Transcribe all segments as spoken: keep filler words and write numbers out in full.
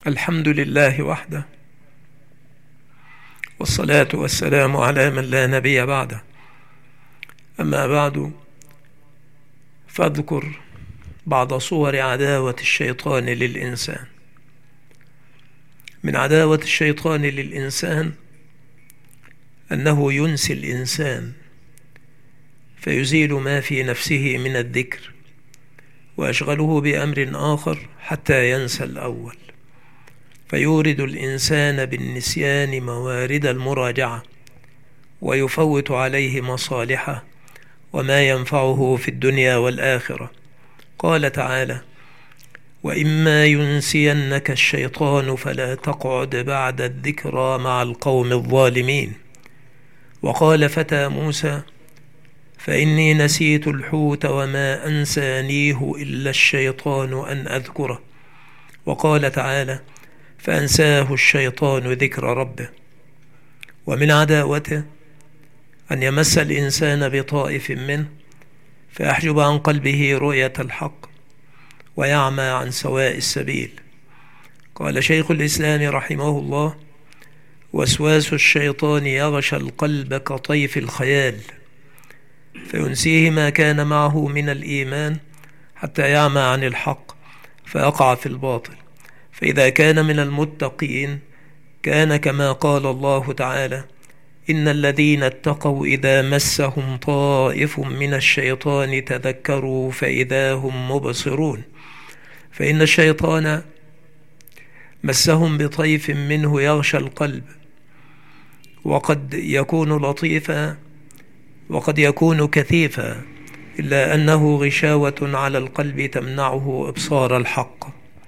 الحمد لله وحده، والصلاة والسلام على من لا نبي بعده. أما بعد، فاذكر بعض صور عداوة الشيطان للإنسان. من عداوة الشيطان للإنسان أنه ينسي الإنسان فيزيل ما في نفسه من الذكر ويشغله بأمر آخر حتى ينسى الأول، فيورد الإنسان بالنسيان موارد المراجعة ويفوت عليه مصالحه وما ينفعه في الدنيا والآخرة. قال تعالى: وإما ينسينك الشيطان فلا تقعد بعد الذكرى مع القوم الظالمين. وقال فتى موسى: فإني نسيت الحوت وما أنسانيه إلا الشيطان أن أذكره. وقال تعالى: فأنساه الشيطان ذكر ربه. ومن عداوته أن يمس الإنسان بطائف منه فيحجب عن قلبه رؤية الحق ويعمى عن سواء السبيل. قال شيخ الإسلام رحمه الله: وسواس الشيطان يغشى القلب كطيف الخيال فينسيه ما كان معه من الإيمان حتى يعمى عن الحق فيقع في الباطل. فإذا كان من المتقين كان كما قال الله تعالى: إن الذين اتقوا إذا مسهم طائف من الشيطان تذكروا فإذا هم مبصرون. فإن الشيطان مسهم بطيف منه يغشى القلب، وقد يكون لطيفا وقد يكون كثيفا، إلا أنه غشاوة على القلب تمنعه إبصار الحق.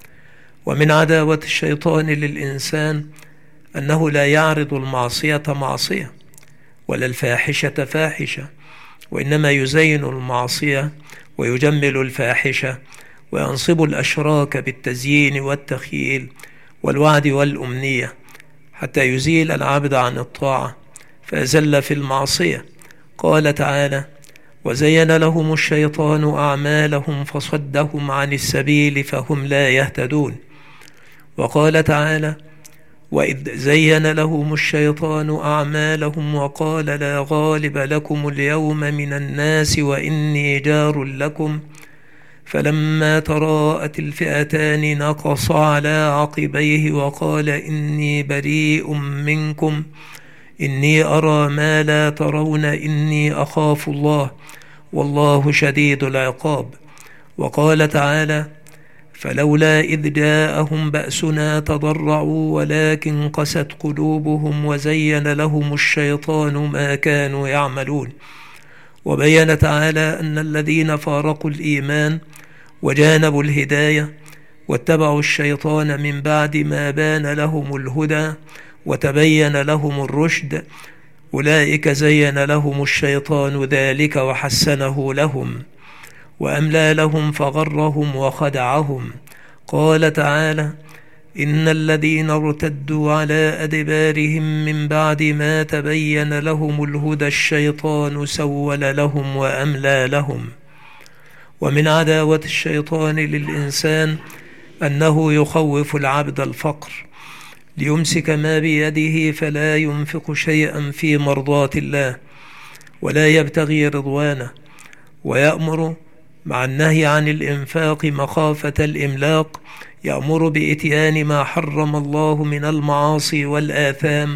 ومن عداوة الشيطان للإنسان أنه لا يعرض المعصية معصية ولا الفاحشة فاحشة، وإنما يزين المعصية ويجمل الفاحشة وينصب الأشراك بالتزيين والتخييل والوعد والأمنية حتى يزيل العبد عن الطاعة فيزل في المعصية. قال تعالى: وزين لهم الشيطان أعمالهم فصدهم عن السبيل فهم لا يهتدون. وقال تعالى: وإذ زين لهم الشيطان أعمالهم وقال لا غالب لكم اليوم من الناس وإني جار لكم فلما تراءت الفئتان نقص على عقبيه وقال إني بريء منكم إني أرى ما لا ترون إني أخاف الله والله شديد العقاب. وقال تعالى: فلولا إذ جاءهم بأسنا تضرعوا ولكن قست قلوبهم وزين لهم الشيطان ما كانوا يعملون. وبين تعالى أن الذين فارقوا الإيمان وجانبوا الهداية واتبعوا الشيطان من بعد ما بان لهم الهدى وتبين لهم الرشد أولئك زين لهم الشيطان ذلك وحسنه لهم وأملى لهم فغرهم وخدعهم. قال تعالى: إن الذين ارتدوا على أدبارهم من بعد ما تبين لهم الهدى الشيطان سول لهم وأملى لهم. ومن عداوة الشيطان للإنسان أنه يخوف العبد الفقر ليمسك ما بيده فلا ينفق شيئا في مرضاة الله ولا يبتغي رضوانه، ويأمر مع النهي عن الإنفاق مخافة الإملاق، يأمر بإتيان ما حرم الله من المعاصي والآثام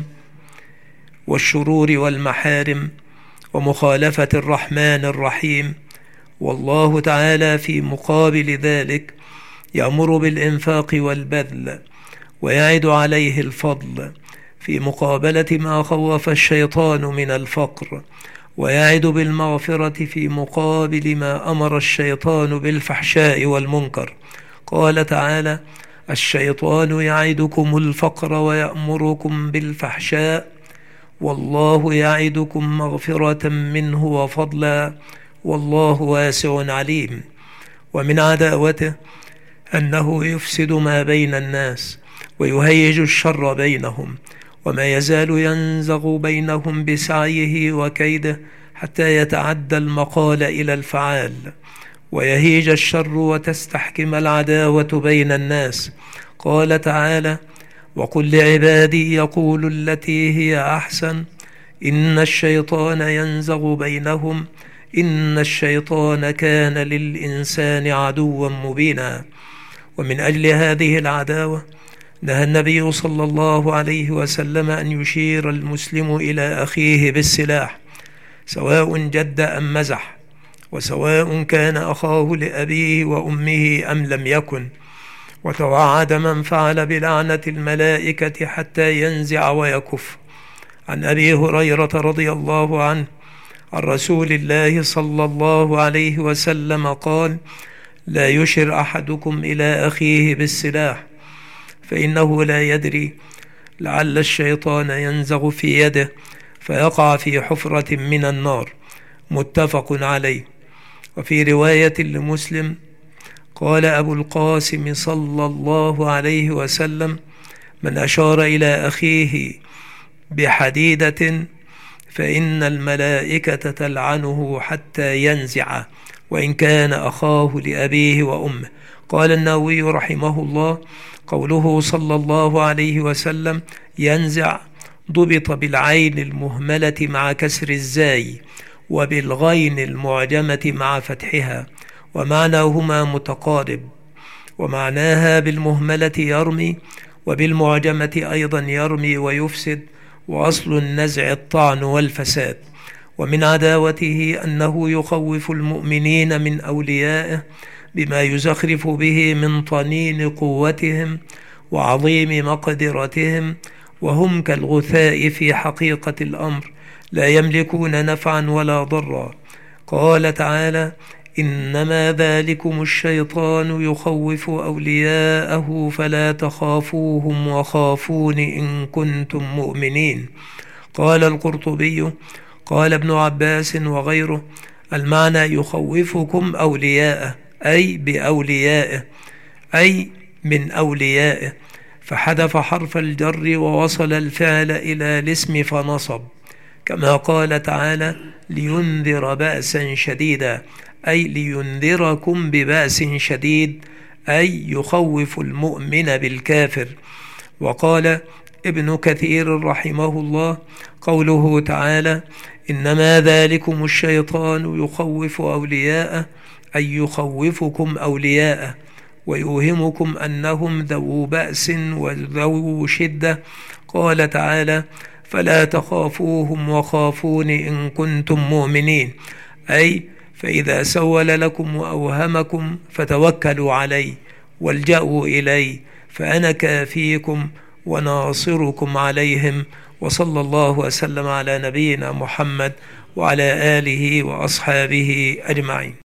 والشرور والمحارم ومخالفة الرحمن الرحيم. والله تعالى في مقابل ذلك يأمر بالإنفاق والبذل ويعد عليه الفضل في مقابلة ما خوف الشيطان من الفقر، ويعد بالمغفرة في مقابل ما أمر الشيطان بالفحشاء والمنكر. قال تعالى: الشيطان يعدكم الفقر ويأمركم بالفحشاء والله يعدكم مغفرة منه وفضلا والله واسع عليم. ومن عداوته أنه يفسد ما بين الناس ويهيج الشر بينهم، وما يزال ينزغ بينهم بسعيه وكيده حتى يتعدى المقال إلى الفعال ويهيج الشر وتستحكم العداوة بين الناس. قال تعالى: وقل لعبادي يقولوا التي هي أحسن إن الشيطان ينزغ بينهم إن الشيطان كان للإنسان عدوا مبينا. ومن أجل هذه العداوة نهى النبي صلى الله عليه وسلم أن يشير المسلم إلى أخيه بالسلاح، سواء جد أم مزح، وسواء كان أخاه لأبيه وأمه أم لم يكن. وتوعد من فعل بلعنة الملائكة حتى ينزع ويكف. عن أبي هريرة رضي الله عنه عن رسول الله صلى الله عليه وسلم قال: لا يشر أحدكم إلى أخيه بالسلاح فإنه لا يدري لعل الشيطان ينزغ في يده فيقع في حفرة من النار. متفق عليه. وفي رواية لمسلم قال أبو القاسم صلى الله عليه وسلم: من أشار إلى أخيه بحديدة فإن الملائكة تلعنه حتى ينزع وإن كان أخاه لأبيه وأمه. قال النووي رحمه الله: قوله صلى الله عليه وسلم ينزع ضبط بالعين المهملة مع كسر الزاي وبالغين المعجمة مع فتحها، ومعناهما متقارب، ومعناها بالمهملة يرمي وبالمعجمة أيضا يرمي ويفسد، وأصل النزع الطعن والفساد. ومن عداوته أنه يخوف المؤمنين من أوليائه بما يزخرف به من طنين قوتهم وعظيم مقدرتهم، وهم كالغثاء في حقيقة الأمر لا يملكون نفعا ولا ضرا. قال تعالى: إنما ذلكم الشيطان يخوف أولياءه فلا تخافوهم وخافون إن كنتم مؤمنين. قال القرطبي: قال ابن عباس وغيره: المعنى يخوفكم أولياءه أي بأوليائه أي من أوليائه، فحذف حرف الجر ووصل الفعل إلى الاسم فنصب، كما قال تعالى: لينذر بأسا شديدا أي لينذركم ببأس شديد أي يخوف المؤمن بالكافر. وقال ابن كثير رحمه الله: قوله تعالى: إنما ذلكم الشيطان يخوف أولياءه أي يخوفكم أولياءه ويوهمكم أنهم ذو بأس وذو شدة. قال تعالى: فلا تخافوهم وخافون إن كنتم مؤمنين، أي فإذا سول لكم وأوهمكم فتوكلوا علي والجأوا إلي فأنا كافيكم وناصركم عليهم. وصلى الله وسلم على نبينا محمد وعلى آله وأصحابه أجمعين.